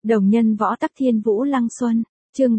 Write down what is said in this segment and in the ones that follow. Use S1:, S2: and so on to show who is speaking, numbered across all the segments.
S1: Đồng nhân võ tắc thiên vũ lăng xuân, chương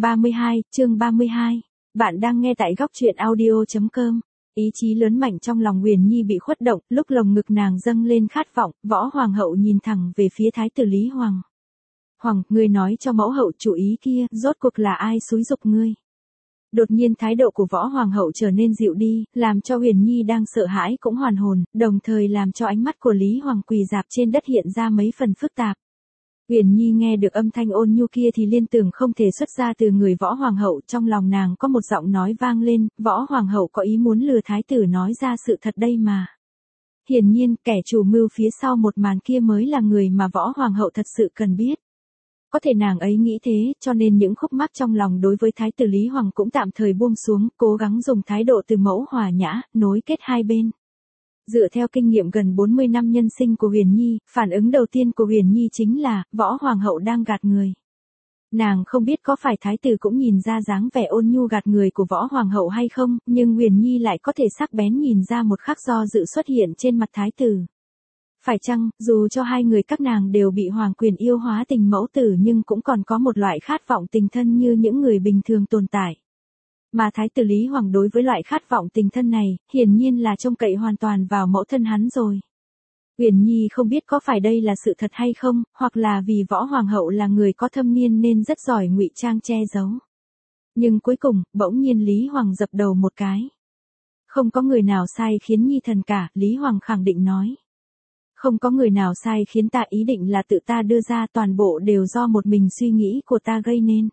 S1: 32. Bạn đang nghe tại góc truyện audio.com. Ý chí lớn mạnh trong lòng Huyền Nhi bị khuất động, lúc lồng ngực nàng dâng lên khát vọng, võ hoàng hậu nhìn thẳng về phía thái tử Lý Hoàng. Hoàng, ngươi nói cho mẫu hậu chủ ý kia, rốt cuộc là ai xúi giục ngươi? Đột nhiên thái độ của võ hoàng hậu trở nên dịu đi, làm cho Huyền Nhi đang sợ hãi cũng hoàn hồn, đồng thời làm cho ánh mắt của Lý Hoàng quỳ rạp trên đất hiện ra mấy phần phức tạp. Huyền Nhi nghe được âm thanh ôn nhu kia thì liên tưởng không thể xuất ra từ người võ hoàng hậu, trong lòng nàng có một giọng nói vang lên, võ hoàng hậu có ý muốn lừa thái tử nói ra sự thật đây mà. Hiển nhiên, kẻ chủ mưu phía sau một màn kia mới là người mà võ hoàng hậu thật sự cần biết. Có thể nàng ấy nghĩ thế, cho nên những khúc mắc trong lòng đối với thái tử Lý Hoàng cũng tạm thời buông xuống, cố gắng dùng thái độ từ mẫu hòa nhã, nối kết hai bên. Dựa theo kinh nghiệm gần 40 năm nhân sinh của Huyền Nhi, phản ứng đầu tiên của Huyền Nhi chính là, võ hoàng hậu đang gạt người. Nàng không biết có phải thái tử cũng nhìn ra dáng vẻ ôn nhu gạt người của võ hoàng hậu hay không, nhưng Huyền Nhi lại có thể sắc bén nhìn ra một khắc do dự xuất hiện trên mặt thái tử. Phải chăng, dù cho hai người các nàng đều bị hoàng quyền yêu hóa tình mẫu tử nhưng cũng còn có một loại khát vọng tình thân như những người bình thường tồn tại. Mà thái tử Lý Hoàng đối với loại khát vọng tình thân này, hiển nhiên là trông cậy hoàn toàn vào mẫu thân hắn rồi. Huyền Nhi không biết có phải đây là sự thật hay không, hoặc là vì võ hoàng hậu là người có thâm niên nên rất giỏi ngụy trang che giấu. Nhưng cuối cùng, bỗng nhiên Lý Hoàng dập đầu một cái. Không có người nào sai khiến Nhi thần cả, Lý Hoàng khẳng định nói. Không có người nào sai khiến ta, ý định là tự ta đưa ra, toàn bộ đều do một mình suy nghĩ của ta gây nên.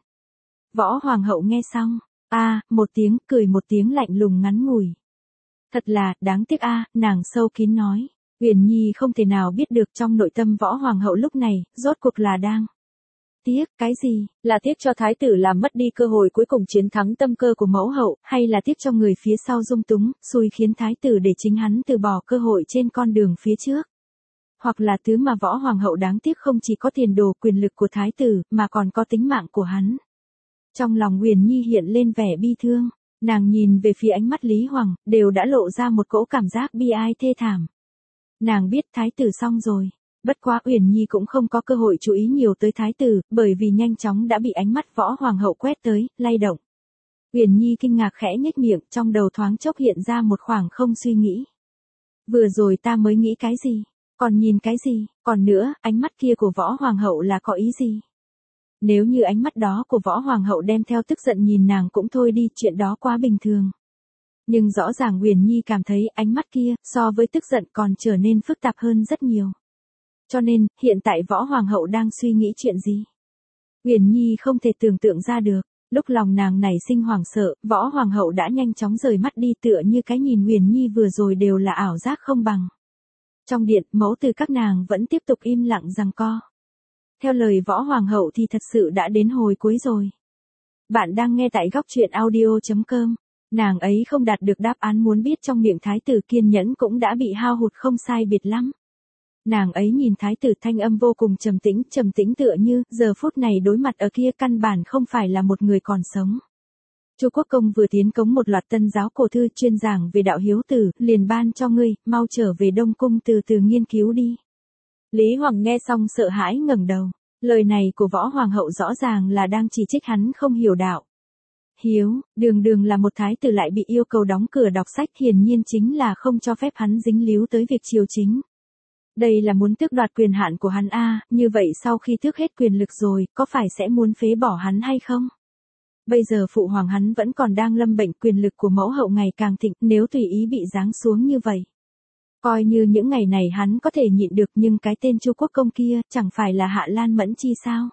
S1: Võ hoàng hậu nghe xong. Một tiếng, cười một tiếng lạnh lùng ngắn ngủi. Thật là, đáng tiếc nàng sâu kín nói. Huyền Nhi không thể nào biết được trong nội tâm võ hoàng hậu lúc này, rốt cuộc là đang. Tiếc, cái gì? Là tiếc cho thái tử làm mất đi cơ hội cuối cùng chiến thắng tâm cơ của mẫu hậu, hay là tiếc cho người phía sau dung túng, xui khiến thái tử để chính hắn từ bỏ cơ hội trên con đường phía trước? Hoặc là thứ mà võ hoàng hậu đáng tiếc không chỉ có tiền đồ quyền lực của thái tử, mà còn có tính mạng của hắn. Trong lòng Huyền Nhi hiện lên vẻ bi thương, nàng nhìn về phía ánh mắt Lý Hoàng, đều đã lộ ra một cỗ cảm giác bi ai thê thảm. Nàng biết thái tử xong rồi, bất quá Huyền Nhi cũng không có cơ hội chú ý nhiều tới thái tử, bởi vì nhanh chóng đã bị ánh mắt võ hoàng hậu quét tới, lay động. Huyền Nhi kinh ngạc khẽ nhếch miệng, trong đầu thoáng chốc hiện ra một khoảng không suy nghĩ. Vừa rồi ta mới nghĩ cái gì? Còn nhìn cái gì? Còn nữa, ánh mắt kia của võ hoàng hậu là có ý gì? Nếu như ánh mắt đó của võ hoàng hậu đem theo tức giận nhìn nàng cũng thôi đi, chuyện đó quá bình thường. Nhưng rõ ràng Huyền Nhi cảm thấy ánh mắt kia, so với tức giận còn trở nên phức tạp hơn rất nhiều. Cho nên, hiện tại võ hoàng hậu đang suy nghĩ chuyện gì? Huyền Nhi không thể tưởng tượng ra được. Lúc lòng nàng nảy sinh hoảng sợ, võ hoàng hậu đã nhanh chóng rời mắt đi, tựa như cái nhìn Huyền Nhi vừa rồi đều là ảo giác không bằng. Trong điện, mẫu từ các nàng vẫn tiếp tục im lặng giằng co. Theo lời võ hoàng hậu thì thật sự đã đến hồi cuối rồi. Bạn đang nghe tại góc truyện audio.com. Nàng ấy không đạt được đáp án muốn biết trong miệng thái tử, kiên nhẫn cũng đã bị hao hụt không sai biệt lắm. Nàng ấy nhìn thái tử, thanh âm vô cùng trầm tĩnh tựa như, giờ phút này đối mặt ở kia căn bản không phải là một người còn sống. Chu Quốc Công vừa tiến cống một loạt tân giáo cổ thư chuyên giảng về đạo hiếu tử, liền ban cho ngươi, mau trở về Đông Cung từ từ nghiên cứu đi. Lý Hoàng nghe xong sợ hãi ngẩng đầu, lời này của võ hoàng hậu rõ ràng là đang chỉ trích hắn không hiểu đạo. Hiếu, đường là một thái tử lại bị yêu cầu đóng cửa đọc sách, hiển nhiên chính là không cho phép hắn dính líu tới việc triều chính. Đây là muốn tước đoạt quyền hạn của hắn như vậy sau khi tước hết quyền lực rồi, có phải sẽ muốn phế bỏ hắn hay không? Bây giờ phụ hoàng hắn vẫn còn đang lâm bệnh, quyền lực của mẫu hậu ngày càng thịnh, nếu tùy ý bị giáng xuống như vậy. Coi như những ngày này hắn có thể nhịn được, nhưng cái tên Chu Quốc Công kia, chẳng phải là Hạ Lan Mẫn Chi sao?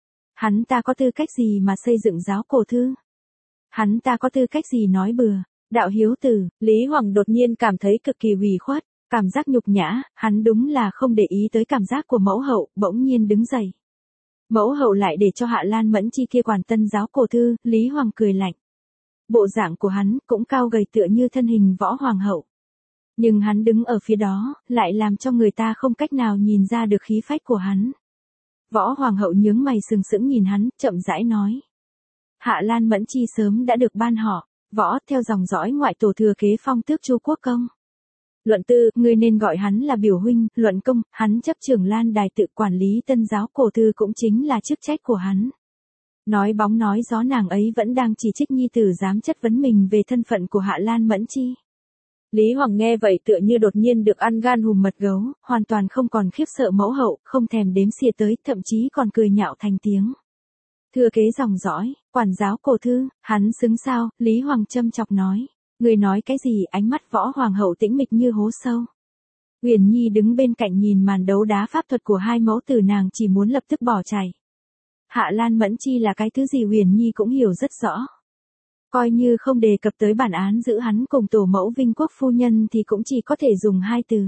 S1: Hắn ta có tư cách gì mà xây dựng giáo cổ thư? Hắn ta có tư cách gì nói bừa? Đạo hiếu tử, Lý Hoàng đột nhiên cảm thấy cực kỳ ủy khuất, cảm giác nhục nhã, hắn đúng là không để ý tới cảm giác của mẫu hậu, bỗng nhiên đứng dậy. Mẫu hậu lại để cho Hạ Lan Mẫn Chi kia quản tân giáo cổ thư, Lý Hoàng cười lạnh. Bộ dạng của hắn cũng cao gầy tựa như thân hình võ hoàng hậu. Nhưng hắn đứng ở phía đó, lại làm cho người ta không cách nào nhìn ra được khí phách của hắn. Võ hoàng hậu nhướng mày sừng sững nhìn hắn, chậm rãi nói. Hạ Lan Mẫn Chi sớm đã được ban họ, võ theo dòng dõi ngoại tổ thừa kế phong tước Chu Quốc Công. Luận tư, ngươi nên gọi hắn là biểu huynh. Luận công, hắn chấp trưởng Lan Đài tự quản lý Tân giáo cổ thư cũng chính là chức trách của hắn. Nói bóng nói gió, nàng ấy vẫn đang chỉ trích nhi tử dám chất vấn mình về thân phận của Hạ Lan Mẫn Chi. Lý Hoàng nghe vậy tựa như đột nhiên được ăn gan hùm mật gấu, hoàn toàn không còn khiếp sợ mẫu hậu, không thèm đếm xỉa tới, thậm chí còn cười nhạo thành tiếng. Thừa kế dòng dõi, quản giáo cổ thư, hắn xứng sao? Lý Hoàng châm chọc nói. Người nói cái gì? Ánh mắt võ hoàng hậu tĩnh mịch như hố sâu. Uyển Nhi đứng bên cạnh nhìn màn đấu đá pháp thuật của hai mẫu tử, nàng chỉ muốn lập tức bỏ chạy. Hạ Lan Mẫn Chi là cái thứ gì Uyển Nhi cũng hiểu rất rõ. Coi như không đề cập tới bản án giữ hắn cùng tổ mẫu Vinh Quốc phu nhân thì cũng chỉ có thể dùng hai từ.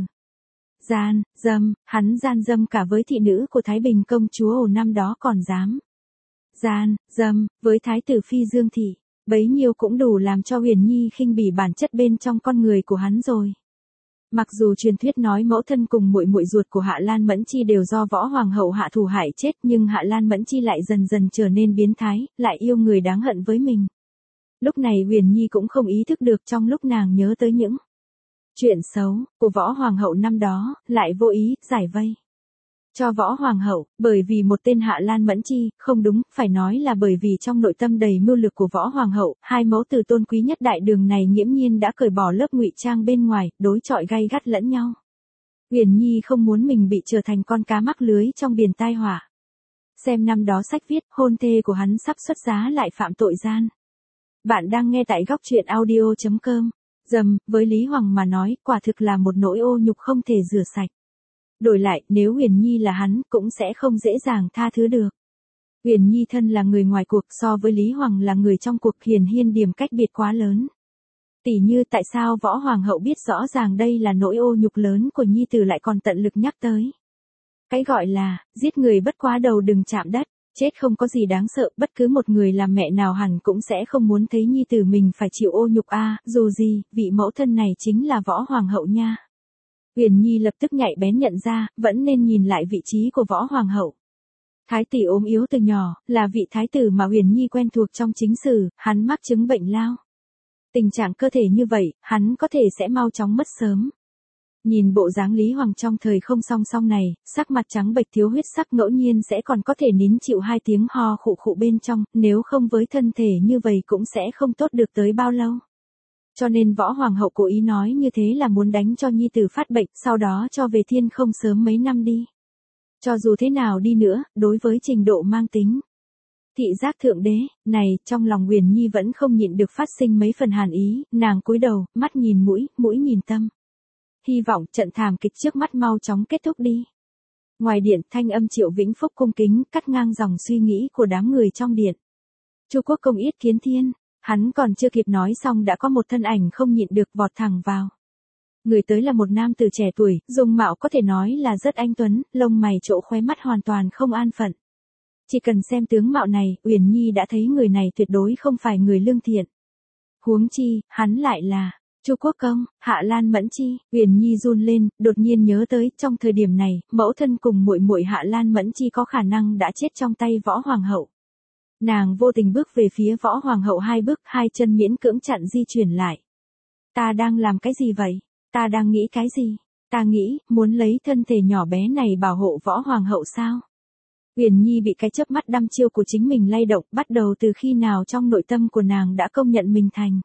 S1: Gian, dâm, hắn gian dâm cả với thị nữ của Thái Bình công chúa Ổ năm đó còn dám. Gian, dâm, với thái tử Phi Dương Thị, bấy nhiêu cũng đủ làm cho Uyển Nhi khinh bỉ bản chất bên trong con người của hắn rồi. Mặc dù truyền thuyết nói mẫu thân cùng muội muội ruột của Hạ Lan Mẫn Chi đều do võ hoàng hậu hạ thủ hại chết, nhưng Hạ Lan Mẫn Chi lại dần dần trở nên biến thái, lại yêu người đáng hận với mình. Lúc này Uyển Nhi cũng không ý thức được trong lúc nàng nhớ tới những chuyện xấu của võ hoàng hậu năm đó, lại vô ý giải vây cho võ hoàng hậu, bởi vì một tên Hạ Lan Mẫn Chi, không đúng, phải nói là bởi vì trong nội tâm đầy mưu lược của võ hoàng hậu, hai mẫu tử tôn quý nhất đại đường này nghiễm nhiên đã cởi bỏ lớp ngụy trang bên ngoài, đối chọi gay gắt lẫn nhau. Uyển Nhi không muốn mình bị trở thành con cá mắc lưới trong biển tai họa. Xem năm đó sách viết, hôn thê của hắn sắp xuất giá lại phạm tội gian. Bạn đang nghe tại góc truyện audio.com. Dầm, với Lý Hoàng mà nói, quả thực là một nỗi ô nhục không thể rửa sạch. Đổi lại, nếu Uyển Nhi là hắn, cũng sẽ không dễ dàng tha thứ được. Uyển Nhi thân là người ngoài cuộc, so với Lý Hoàng là người trong cuộc, hiển điểm cách biệt quá lớn. Tỉ như tại sao võ hoàng hậu biết rõ ràng đây là nỗi ô nhục lớn của Nhi tử lại còn tận lực nhắc tới. Cái gọi là, giết người bất quá đầu đừng chạm đất, chết không có gì đáng sợ, bất cứ một người làm mẹ nào hẳn cũng sẽ không muốn thấy Nhi tử mình phải chịu ô nhục dù gì, vị mẫu thân này chính là võ hoàng hậu nha. Uyển Nhi lập tức nhạy bén nhận ra, vẫn nên nhìn lại vị trí của võ hoàng hậu. Thái tỷ ốm yếu từ nhỏ, là vị thái tử mà Uyển Nhi quen thuộc trong chính sử, hắn mắc chứng bệnh lao. Tình trạng cơ thể như vậy, hắn có thể sẽ mau chóng mất sớm. Nhìn bộ dáng Lý Hoàng trong thời không song song này, sắc mặt trắng bệch thiếu huyết sắc, ngẫu nhiên sẽ còn có thể nín chịu hai tiếng ho khụ khụ bên trong, nếu không với thân thể như vậy cũng sẽ không tốt được tới bao lâu. Cho nên võ hoàng hậu cố ý nói như thế là muốn đánh cho Nhi tử phát bệnh, sau đó cho về thiên không sớm mấy năm đi. Cho dù thế nào đi nữa, đối với trình độ mang tính thị giác thượng đế này, trong lòng Uyển Nhi vẫn không nhịn được phát sinh mấy phần hàn ý, nàng cúi đầu, mắt nhìn mũi, mũi nhìn tâm. Hy vọng trận thảm kịch trước mắt mau chóng kết thúc đi. Ngoài điện, thanh âm Triệu Vĩnh Phúc cung kính cắt ngang dòng suy nghĩ của đám người trong điện. Chu Quốc công yết kiến thiên. Hắn còn chưa kịp nói xong đã có một thân ảnh không nhịn được vọt thẳng vào. Người tới là một nam tử trẻ tuổi, dung mạo có thể nói là rất anh tuấn, lông mày chỗ khóe mắt hoàn toàn không an phận. Chỉ cần xem tướng mạo này, Uyển Nhi đã thấy người này tuyệt đối không phải người lương thiện. Huống chi, hắn lại là Chu Quốc công, Hạ Lan Mẫn Chi. Uyển Nhi run lên, đột nhiên nhớ tới, trong thời điểm này, mẫu thân cùng muội muội Hạ Lan Mẫn Chi có khả năng đã chết trong tay võ hoàng hậu. Nàng vô tình bước về phía võ hoàng hậu hai bước, hai chân miễn cưỡng chặn di chuyển lại. Ta đang làm cái gì vậy? Ta đang nghĩ cái gì? Ta nghĩ, muốn lấy thân thể nhỏ bé này bảo hộ võ hoàng hậu sao? Uyển Nhi bị cái chớp mắt đăm chiêu của chính mình lay động, bắt đầu từ khi nào trong nội tâm của nàng đã công nhận mình thành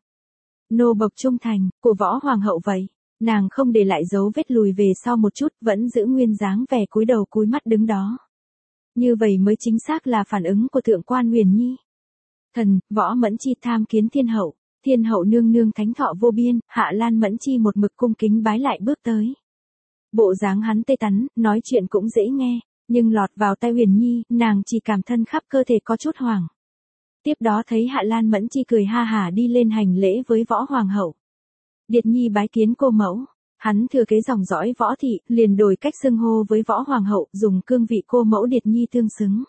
S1: nô bộc trung thành của võ hoàng hậu vậy? Nàng không để lại dấu vết lùi về sau một chút, vẫn giữ nguyên dáng vẻ cúi đầu cúi mắt đứng đó. Như vậy mới chính xác là phản ứng của thượng quan Uyển Nhi. Thần, võ Mẫn Chi tham kiến thiên hậu nương nương thánh thọ vô biên. Hạ Lan Mẫn Chi một mực cung kính bái lại bước tới. Bộ dáng hắn tê tắn, nói chuyện cũng dễ nghe, nhưng lọt vào tai Uyển Nhi, nàng chỉ cảm thân khắp cơ thể có chút hoảng. Tiếp đó thấy Hạ Lan Mẫn Chi cười ha hả đi lên hành lễ với võ hoàng hậu. Điệt Nhi bái kiến cô mẫu. Hắn thừa kế dòng dõi võ thị, liền đổi cách xưng hô với võ hoàng hậu, dùng cương vị cô mẫu Điệt Nhi tương xứng.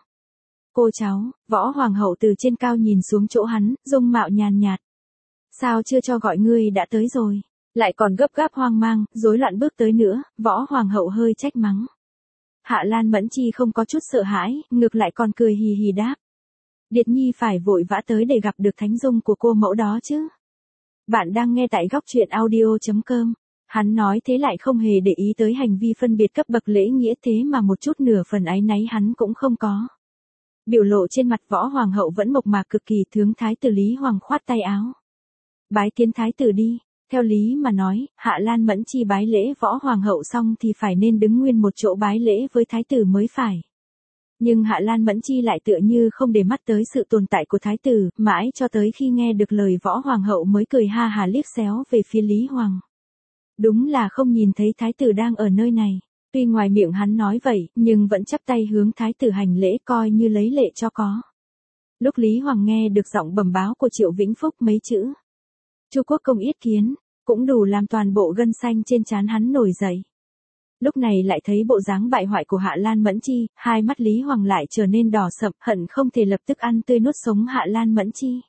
S1: Cô cháu, võ hoàng hậu từ trên cao nhìn xuống chỗ hắn, dung mạo nhàn nhạt. Sao chưa cho gọi ngươi đã tới rồi? Lại còn gấp gáp hoang mang, rối loạn bước tới nữa, võ hoàng hậu hơi trách mắng. Hạ Lan Mẫn Chi không có chút sợ hãi, ngược lại còn cười hì hì đáp. Điệt Nhi phải vội vã tới để gặp được thánh dung của cô mẫu đó chứ. Bạn đang nghe tại góc truyện audio.com. Hắn nói thế lại không hề để ý tới hành vi phân biệt cấp bậc lễ nghĩa thế mà một chút nửa phần áy náy hắn cũng không có. Biểu lộ trên mặt Võ Hoàng hậu vẫn mộc mạc cực kỳ, tướng thái tử Lý Hoàng khoát tay áo. Bái kiến thái tử đi, theo lý mà nói, Hạ Lan Mẫn Chi bái lễ Võ Hoàng hậu xong thì phải nên đứng nguyên một chỗ bái lễ với thái tử mới phải. Nhưng Hạ Lan Mẫn Chi lại tựa như không để mắt tới sự tồn tại của thái tử, mãi cho tới khi nghe được lời Võ Hoàng hậu mới cười ha hà liếc xéo về phía Lý Hoàng. Đúng là không nhìn thấy thái tử đang ở nơi này. Tuy ngoài miệng hắn nói vậy, nhưng vẫn chắp tay hướng thái tử hành lễ coi như lấy lệ cho có. Lúc Lý Hoàng nghe được giọng bẩm báo của Triệu Vĩnh Phúc mấy chữ Chu quốc công yết kiến, cũng đủ làm toàn bộ gân xanh trên trán hắn nổi dậy. Lúc này lại thấy bộ dáng bại hoại của Hạ Lan Mẫn Chi, hai mắt Lý Hoàng lại trở nên đỏ sậm, hận không thể lập tức ăn tươi nuốt sống Hạ Lan Mẫn Chi.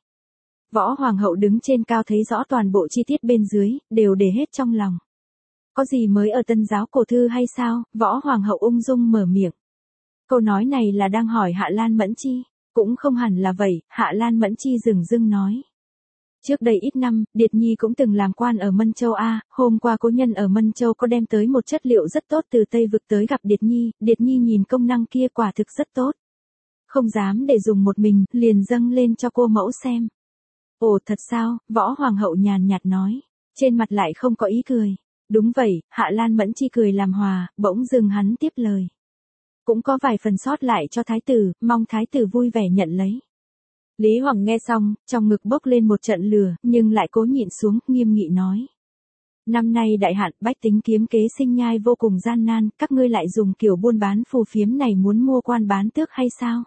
S1: Võ Hoàng hậu đứng trên cao thấy rõ toàn bộ chi tiết bên dưới, đều để hết trong lòng. Có gì mới ở Tân giáo cổ thư hay sao? Võ Hoàng hậu ung dung mở miệng. Câu nói này là đang hỏi Hạ Lan Mẫn Chi. Cũng không hẳn là vậy, Hạ Lan Mẫn Chi dửng dưng nói. Trước đây ít năm, Điệt Nhi cũng từng làm quan ở Mân Châu A, hôm qua cố nhân ở Mân Châu có đem tới một chất liệu rất tốt từ Tây Vực tới gặp Điệt Nhi nhìn công năng kia quả thực rất tốt. Không dám để dùng một mình, liền dâng lên cho cô mẫu xem. Ồ thật sao? Võ Hoàng hậu nhàn nhạt nói, trên mặt lại không có ý cười. Đúng vậy, Hạ Lan Mẫn Chi cười làm hòa, bỗng dưng hắn tiếp lời. Cũng có vài phần sót lại cho thái tử, mong thái tử vui vẻ nhận lấy. Lý Hoàng nghe xong, trong ngực bốc lên một trận lửa, nhưng lại cố nhịn xuống, nghiêm nghị nói. Năm nay đại hạn, bách tính kiếm kế sinh nhai vô cùng gian nan, các ngươi lại dùng kiểu buôn bán phù phiếm này muốn mua quan bán tước hay sao?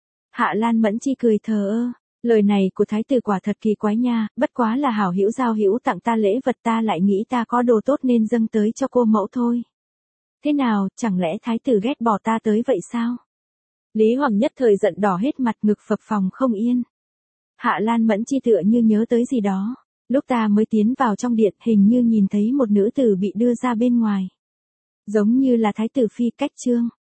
S1: Hạ Lan Mẫn Chi cười thờ ơ. Lời này của thái tử quả thật kỳ quái nha, bất quá là hảo hữu giao hữu tặng ta lễ vật, ta lại nghĩ ta có đồ tốt nên dâng tới cho cô mẫu thôi. Thế nào, chẳng lẽ thái tử ghét bỏ ta tới vậy sao? Lý Hoàng nhất thời giận đỏ hết mặt, ngực phập phồng không yên. Hạ Lan Mẫn Chi tựa như nhớ tới gì đó. Lúc ta mới tiến vào trong điện, hình như nhìn thấy một nữ tử bị đưa ra bên ngoài. Giống như là thái tử phi Cách Trương.